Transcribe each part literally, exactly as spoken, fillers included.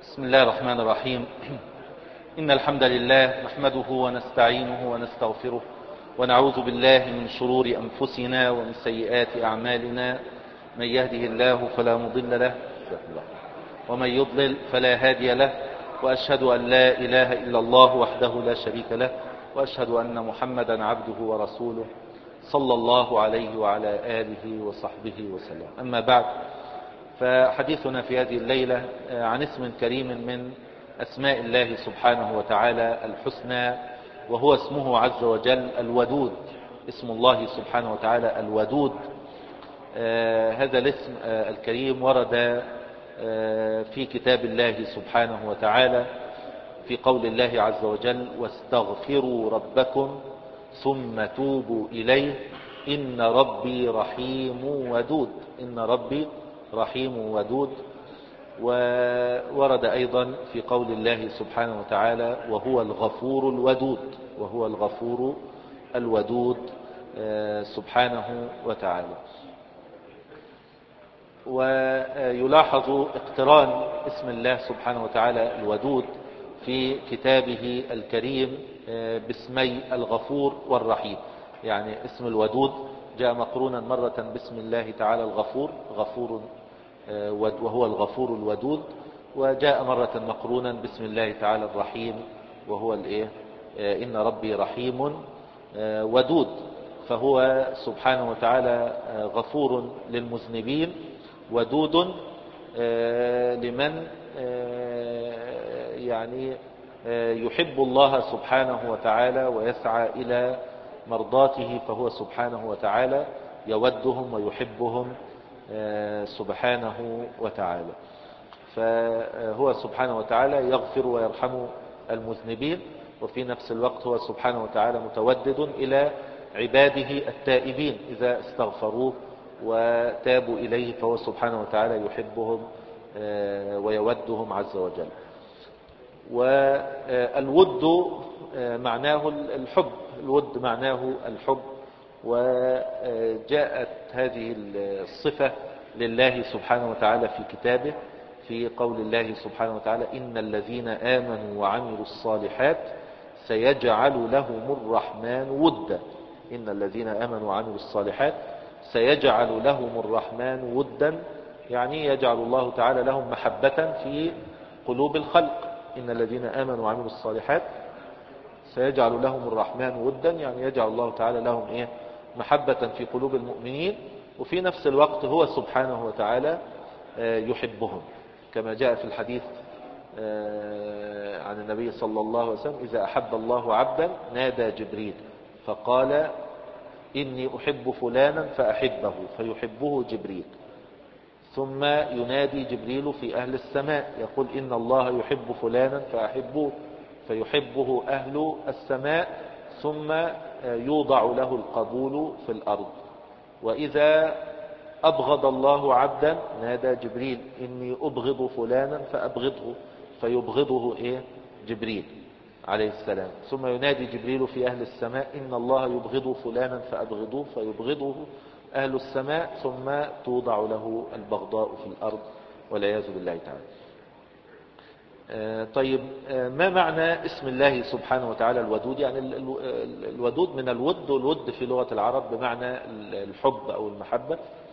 بسم الله الرحمن الرحيم. إن الحمد لله نحمده ونستعينه ونستغفره ونعوذ بالله من شرور أنفسنا ومن سيئات أعمالنا. من يهده الله فلا مضل له ومن يضلل فلا هادي له، وأشهد أن لا إله إلا الله وحده لا شريك له، وأشهد أن محمدا عبده ورسوله صلى الله عليه وعلى آله وصحبه وسلم. أما بعد، فحديثنا في هذه الليلة عن اسم كريم من أسماء الله سبحانه وتعالى الحسنى، وهو اسمه عز وجل الودود. اسم الله سبحانه وتعالى الودود. آه هذا الاسم آه الكريم ورد آه في كتاب الله سبحانه وتعالى في قول الله عز وجل: واستغفروا ربكم ثم توبوا إليه إن ربي رحيم ودود. إن ربي رحيم ودود. وورد أيضا في قول الله سبحانه وتعالى: وهو الغفور الودود. وهو الغفور الودود سبحانه وتعالى. ويلاحظ اقتران اسم الله سبحانه وتعالى الودود في كتابه الكريم باسمي الغفور والرحيم. يعني اسم الودود جاء مقرونا مرة باسم الله تعالى الغفور، غفور وهو الغفور الودود، وجاء مرة مقرونا باسم الله تعالى الرحيم، وهو الايه إن ربي رحيم ودود. فهو سبحانه وتعالى غفور للمذنبين، ودود لمن يعني يحب الله سبحانه وتعالى ويسعى إلى مرضاته، فهو سبحانه وتعالى يودهم ويحبهم سبحانه وتعالى. فهو سبحانه وتعالى يغفر ويرحم المذنبين، وفي نفس الوقت هو سبحانه وتعالى متودد إلى عباده التائبين إذا استغفروه وتابوا إليه، فهو سبحانه وتعالى يحبهم ويودهم عز وجل. والود معناه الحب، الود معناه الحب. وجاءت هذه الصفة لله سبحانه وتعالى في كتابه في قول الله سبحانه وتعالى: إن الذين آمنوا وعملوا الصالحات سيجعل لهم الرحمن ودا. إن الذين آمنوا وعملوا الصالحات سيجعل لهم الرحمن ودا، يعني يجعل الله تعالى لهم محبة في قلوب الخلق. إن الذين آمنوا وعملوا الصالحات سيجعل لهم الرحمن ودا، يعني يجعل الله تعالى لهم إيه؟ محبة في قلوب المؤمنين، وفي نفس الوقت هو سبحانه وتعالى يحبهم، كما جاء في الحديث عن النبي صلى الله عليه وسلم: إذا أحب الله عبدا نادى جبريل فقال: إني أحب فلانا فأحبه، فيحبه جبريل. ثم ينادي جبريل في أهل السماء يقول: إن الله يحب فلانا فأحبه، فيحبه أهل السماء، ثم يوضع له القبول في الأرض. وإذا أبغض الله عبدا نادى جبريل: إني أبغض فلانا فأبغضه، فيبغضه إيه؟ جبريل عليه السلام. ثم ينادي جبريل في أهل السماء: إن الله يبغض فلانا فأبغضوه، فيبغضه أهل السماء، ثم توضع له البغضاء في الأرض، والعياذ بالله تعالى. طيب، ما معنى اسم الله سبحانه وتعالى الودود؟ يعني الودود من الود، والود في لغة العرب بمعنى الحب أو المحبة.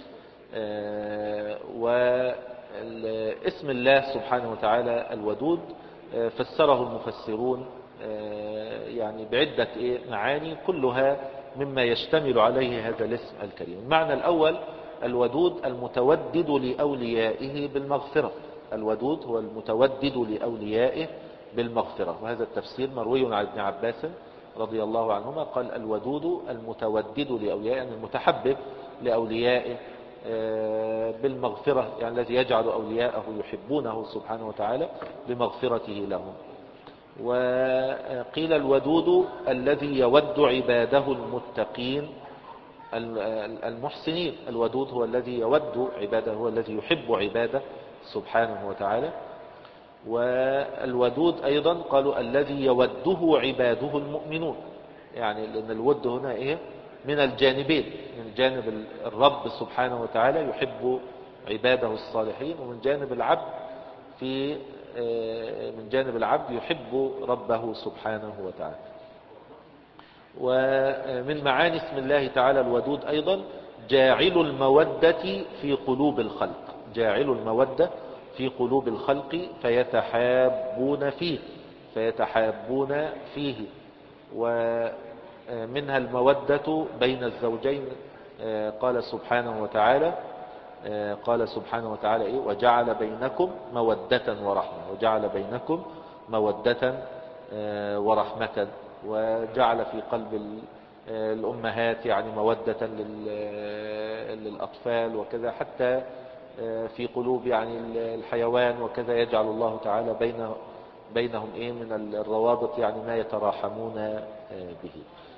واسم الله سبحانه وتعالى الودود فسره المفسرون يعني بعدة معاني، كلها مما يشتمل عليه هذا الاسم الكريم. المعنى الأول: الودود المتودد لأوليائه بالمغفرة. الودود هو المتودد لأوليائه بالمغفرة، وهذا التفسير مروي عن ابن عباس رضي الله عنهما، قال: الودود المتودد لأوليائه، يعني المتحبب لأوليائه بالمغفرة، يعني الذي يجعل أولياءه يحبونه سبحانه وتعالى بمغفرته لهم. وقيل الودود الذي يود عباده المتقين المحسنين. الودود هو الذي يود عباده، هو الذي يحب عباده سبحانه وتعالى. والودود أيضا قالوا الذي يوده عباده المؤمنون، يعني لأن الود هنا إيه؟ من الجانبين، من جانب الرب سبحانه وتعالى يحب عباده الصالحين، ومن جانب العبد في من جانب العبد يحب ربه سبحانه وتعالى. ومن معاني اسم الله تعالى الودود أيضا جاعل المودة في قلوب الخلق، جاعل المودة في قلوب الخلق فيتحابون فيه فيتحابون فيه ومنها المودة بين الزوجين. قال سبحانه وتعالى قال سبحانه وتعالى إيه؟ وجعل بينكم مودة ورحمة، وجعل بينكم مودة ورحمة، وجعل في قلب الأمهات يعني مودة للأطفال وكذا، حتى في قلوب يعني الحيوان وكذا يجعل الله تعالى بين بينهم إيه من الروابط يعني ما يتراحمون به.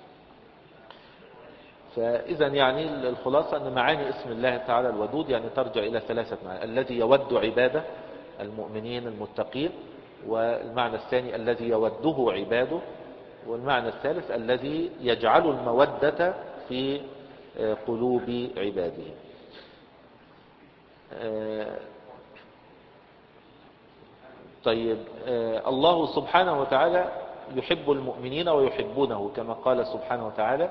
فإذا يعني الخلاصة أن معاني اسم الله تعالى الودود يعني ترجع إلى ثلاثة معاني: الذي يود عباده المؤمنين المتقين، والمعنى الثاني الذي يوده عباده، والمعنى الثالث الذي يجعل المودة في قلوب عباده. طيب، الله سبحانه وتعالى يحب المؤمنين ويحبونه كما قال سبحانه وتعالى: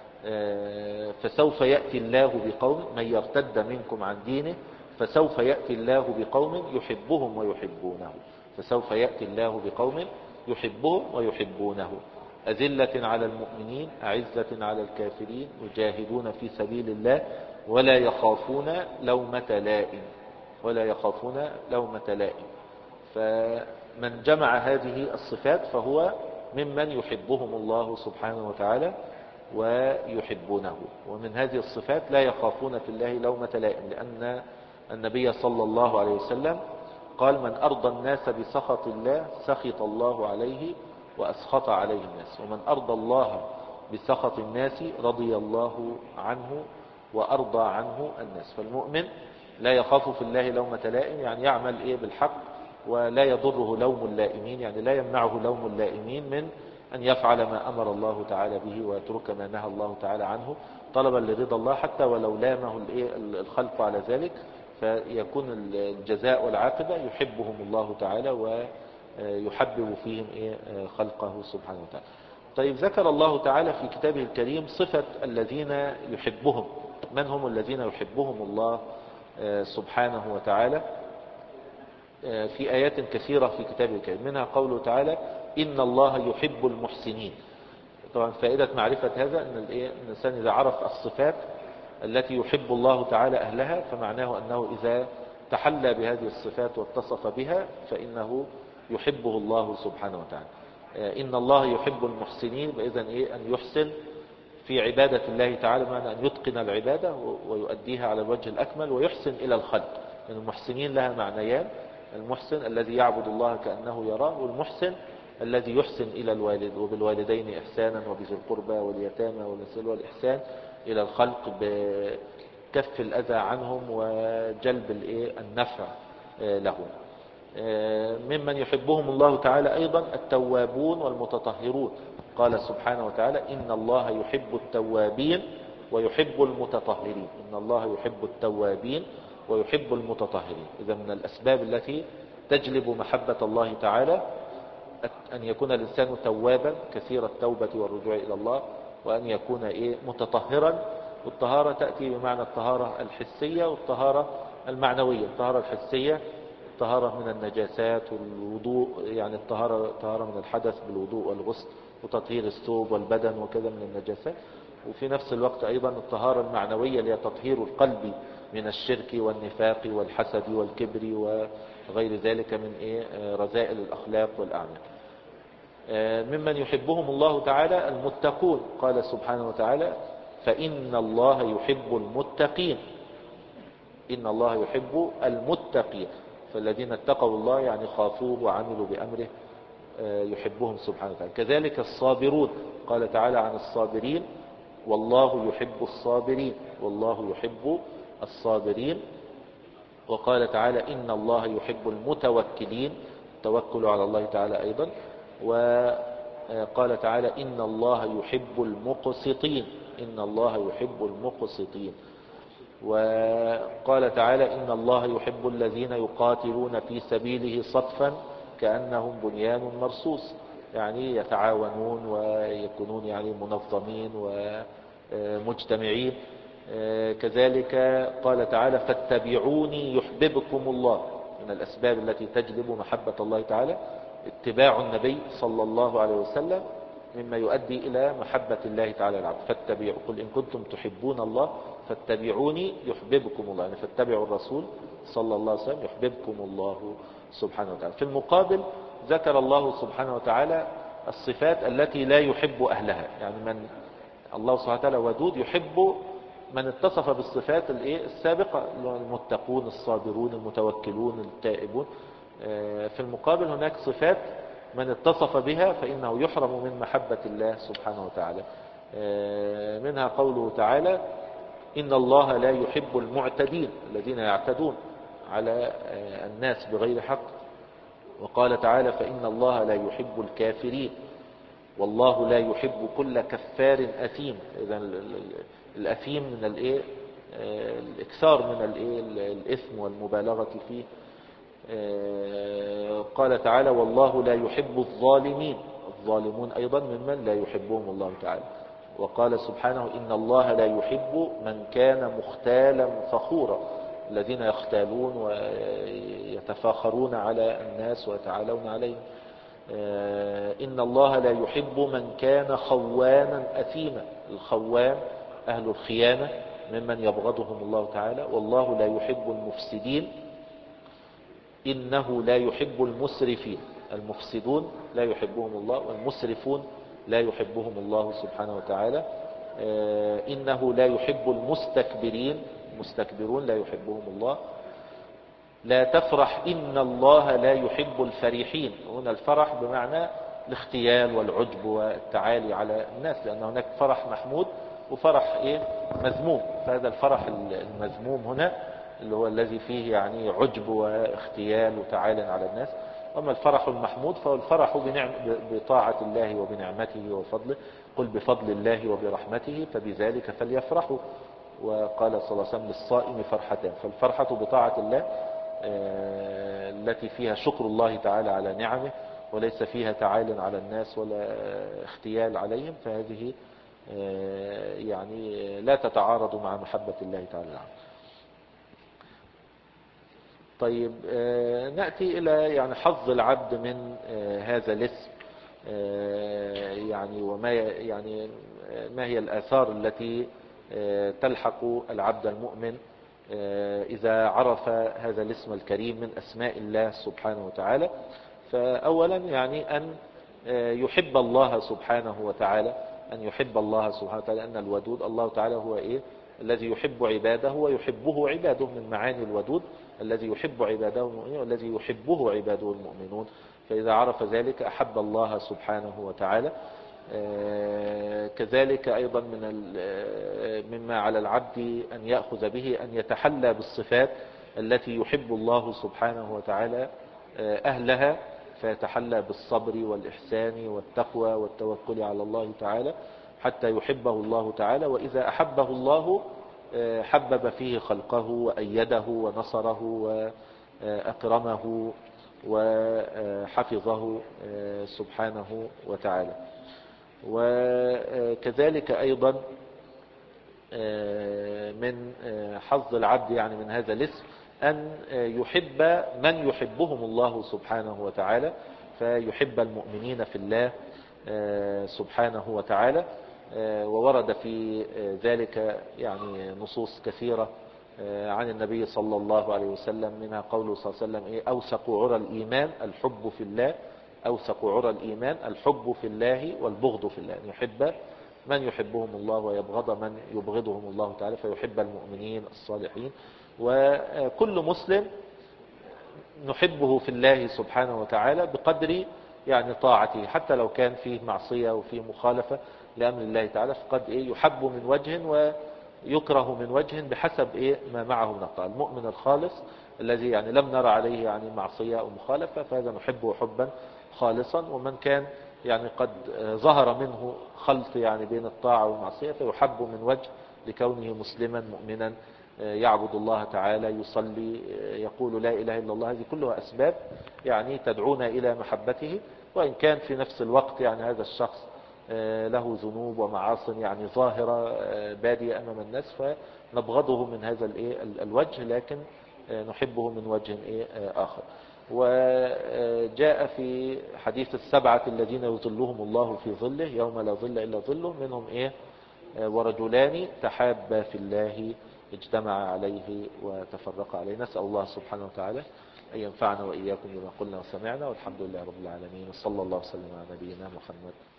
فسوف يأتي الله بقوم من يرتد منكم عن دينه فسوف يأتي الله بقوم يحبهم ويحبونه، فسوف يأتي الله بقوم يحبهم ويحبونه أذلة على المؤمنين أعزة على الكافرين يجاهدون في سبيل الله ولا يخافون لومة لائم ولا يخافون لومة لائم. فمن جمع هذه الصفات فهو ممن يحبهم الله سبحانه وتعالى ويحبونه. ومن هذه الصفات لا يخافون في الله لومة لائم، لأن النبي صلى الله عليه وسلم قال: من أرضى الناس بسخط الله سخط الله عليه وأسخط عليه الناس، ومن أرضى الله بسخط الناس رضي الله عنه وأرضى عنه الناس. فالمؤمن لا يخاف في الله لومة لائم، يعني يعمل إيه بالحق ولا يضره لوم اللائمين، يعني لا يمنعه لوم اللائمين من أن يفعل ما أمر الله تعالى به ويترك ما نهى الله تعالى عنه طلبا لرضا الله، حتى ولو لامه الخلق على ذلك، فيكون الجزاء والعاقبة يحبهم الله تعالى ويحبب فيهم خلقه سبحانه وتعالى. طيب، ذكر الله تعالى في كتابه الكريم صفة الذين يحبهم. من هم الذين يحبهم الله سبحانه وتعالى؟ في آيات كثيرة في كتابه الكريم، منها قوله تعالى: إن الله يحب المحسنين. طبعا فائدة معرفة هذا أن الإنسان إذا عرف الصفات التي يحب الله تعالى أهلها فمعناه أنه إذا تحلى بهذه الصفات واتصف بها فإنه يحبه الله سبحانه وتعالى. إن الله يحب المحسنين، بإذن إيه؟ أن يحسن في عبادة الله تعالى، معنى أن يتقن العبادة ويؤديها على الوجه الأكمل ويحسن إلى الخلق. يعني المحسنين لها معنيان: المحسن الذي يعبد الله كأنه يراه، والمحسن الذي يحسن إلى الوالد وبالوالدين إحسانا وبذي القربى واليتامى والنسل والإحسان إلى الخلق بكف الأذى عنهم وجلب النفع لهم. ممن يحبهم الله تعالى أيضا التوابون والمتطهرون. قال سبحانه وتعالى: إن الله يحب التوابين ويحب المتطهرين. إن الله يحب التوابين ويحب المتطهرين. إذا من الأسباب التي تجلب محبة الله تعالى أن يكون الإنسان توابا كثير التوبة والرجوع إلى الله، وأن يكون إيه متطهرا. والطهارة تأتي بمعنى الطهارة الحسية والطهارة المعنوية. الطهارة الحسية الطهارة من النجاسات والوضوء، يعني الطهارة طهارة من الحدث بالوضوء والغسل وتطهير الثوب والبدن وكذا من النجاسات. وفي نفس الوقت أيضا الطهارة المعنوية اللي هي تطهير القلب من الشرك والنفاق والحسد والكبر وغير ذلك من إيه رذائل الأخلاق والأعمال. ممن يحبهم الله تعالى المتقون. قال سبحانه وتعالى: فإن الله يحب المتقين. إن الله يحب المتقين. فالذين اتقوا الله يعني خافوه وعملوا بأمره يحبهم سبحانه وتعالى. كذلك الصابرون. قال تعالى عن الصابرين: والله يحب الصابرين. والله يحب الصابرين. وقال تعالى: إن الله يحب المتوكلين. التوكل على الله تعالى أيضا. وقال تعالى: إن الله يحب المقسطين. إن الله يحب المقسطين. وقال تعالى: إن الله يحب الذين يقاتلون في سبيله صفا كأنهم بنيان مرصوص، يعني يتعاونون ويكونون يعني منظمين ومجتمعين. كذلك قال تعالى فاتبعوني يحببكم الله. من الأسباب التي تجلب محبة الله تعالى اتباع النبي صلى الله عليه وسلم، مما يؤدي إلى محبة الله تعالى العبد. فاتبعوا، قل إن كنتم تحبون الله فاتبعوني يحببكم الله، يعني فاتبعوا الرسول صلى الله عليه وسلم يحببكم الله سبحانه وتعالى. في المقابل ذكر الله سبحانه وتعالى الصفات التي لا يحب أهلها، يعني من الله سبحانه وتعالى ودود يحب من اتصف بالصفات السابقة، المتقون الصابرون المتوكلون التائبون. في المقابل هناك صفات من اتصف بها فإنه يحرم من محبة الله سبحانه وتعالى. منها قوله تعالى إن الله لا يحب المعتدين الذين يعتدون على الناس بغير حق. وقال تعالى فإن الله لا يحب الكافرين والله لا يحب كل كفار أثيم. إذن الأثيم من الإيه الإكثار من الإيه الإثم والمبالغة فيه. قال تعالى والله لا يحب الظالمين، الظالمون أيضا ممن لا يحبهم الله تعالى. وقال سبحانه إن الله لا يحب من كان مختالا فخورا، الذين يختالون ويتفاخرون على الناس ويتعالون عليهم. إن الله لا يحب من كان خوانا أثيما، الخوان أهل الخيانة ممن يبغضهم الله تعالى. والله لا يحب المفسدين إنه لا يحب المسرفين، المفسدون لا يحبهم الله، والمسرفون لا يحبهم الله سبحانه وتعالى. إنه لا يحب المستكبرين، المستكبرون لا يحبهم الله. لا تفرح إن الله لا يحب الفرحين. هنا الفرح بمعنى الاختيال والعجب والتعالي على الناس، لأن هناك فرح محمود وفرح إيه مذموم. فهذا الفرح المذموم هنا اللي هو الذي فيه يعني عجب واختيال وتعالي على الناس. أما الفرح المحمود فهو الفرح بنعم بطاعة الله وبنعمته وفضله. قل بفضل الله وبرحمته فبذلك فليفرحوا. وقال صلى الله عليه وسلم للصائم فرحتان، فالفرحة بطاعة الله التي فيها شكر الله تعالى على نعمه وليس فيها تعال على الناس ولا اختيال عليهم، فهذه يعني لا تتعارض مع محبة الله تعالى. طيب نأتي إلى يعني حظ العبد من هذا الاسم، يعني وما يعني ما هي الآثار التي تلحق العبد المؤمن إذا عرف هذا الاسم الكريم من أسماء الله سبحانه وتعالى. فأولا يعني أن يحب الله سبحانه وتعالى، أن يحب الله سبحانه وتعالى، أن الودود الله تعالى هو إيه الذي يحب عباده ويحبه عباده، من معاني الودود الذي يحب عباده المؤمنين والذي يحبه عباده المؤمنون. فإذا عرف ذلك أحب الله سبحانه وتعالى. كذلك أيضا من مما على العبد أن يأخذ به أن يتحلى بالصفات التي يحب الله سبحانه وتعالى أهلها، فيتحلى بالصبر والإحسان والتقوى والتوكل على الله تعالى حتى يحبه الله تعالى. وإذا أحبه الله حبب فيه خلقه وأيده ونصره وأكرمه وحفظه سبحانه وتعالى. وكذلك أيضا من حظ العبد يعني من هذا الاسم أن يحب من يحبهم الله سبحانه وتعالى، فيحب المؤمنين في الله سبحانه وتعالى. وورد في ذلك يعني نصوص كثيرة عن النبي صلى الله عليه وسلم، منها قوله صلى الله عليه وسلم إيه أوثق عرى الإيمان الحب في الله، أوثق عرى الإيمان الحب في الله والبغض في الله، يحب من يحبهم الله ويبغض من يبغضهم الله تعالى، فيحب المؤمنين الصالحين. وكل مسلم نحبه في الله سبحانه وتعالى بقدر يعني طاعته، حتى لو كان فيه معصية وفيه مخالفة لأمر الله تعالى، فقد إيه يحب من وجه ويكره من وجه بحسب إيه ما معه من الطاعة. المؤمن الخالص الذي يعني لم نرى عليه يعني معصية أو مخالفة فهذا نحبه حبا خالصا. ومن كان يعني قد ظهر منه خلط يعني بين الطاعة والمعصية فيحب من وجه لكونه مسلما مؤمنا يعبد الله تعالى، يصلي، يقول لا إله إلا الله. هذه كلها أسباب يعني تدعونا إلى محبته. وإن كان في نفس الوقت يعني هذا الشخص له ذنوب ومعاصٍ يعني ظاهرة بادية أمام الناس، فنبغضه من هذا الوجه، لكن نحبه من وجه آخر. وجاء في حديث السبعة الذين يظلهم الله في ظله يوم لا ظل إلا ظله، منهم إيه؟ ورجلان تحابا في الله اجتمع عليه وتفرق عليه. نسأل الله سبحانه وتعالى أن ينفعنا وإياكم بما قلنا وسمعنا، والحمد لله رب العالمين، وصلى الله وسلم على نبينا محمد.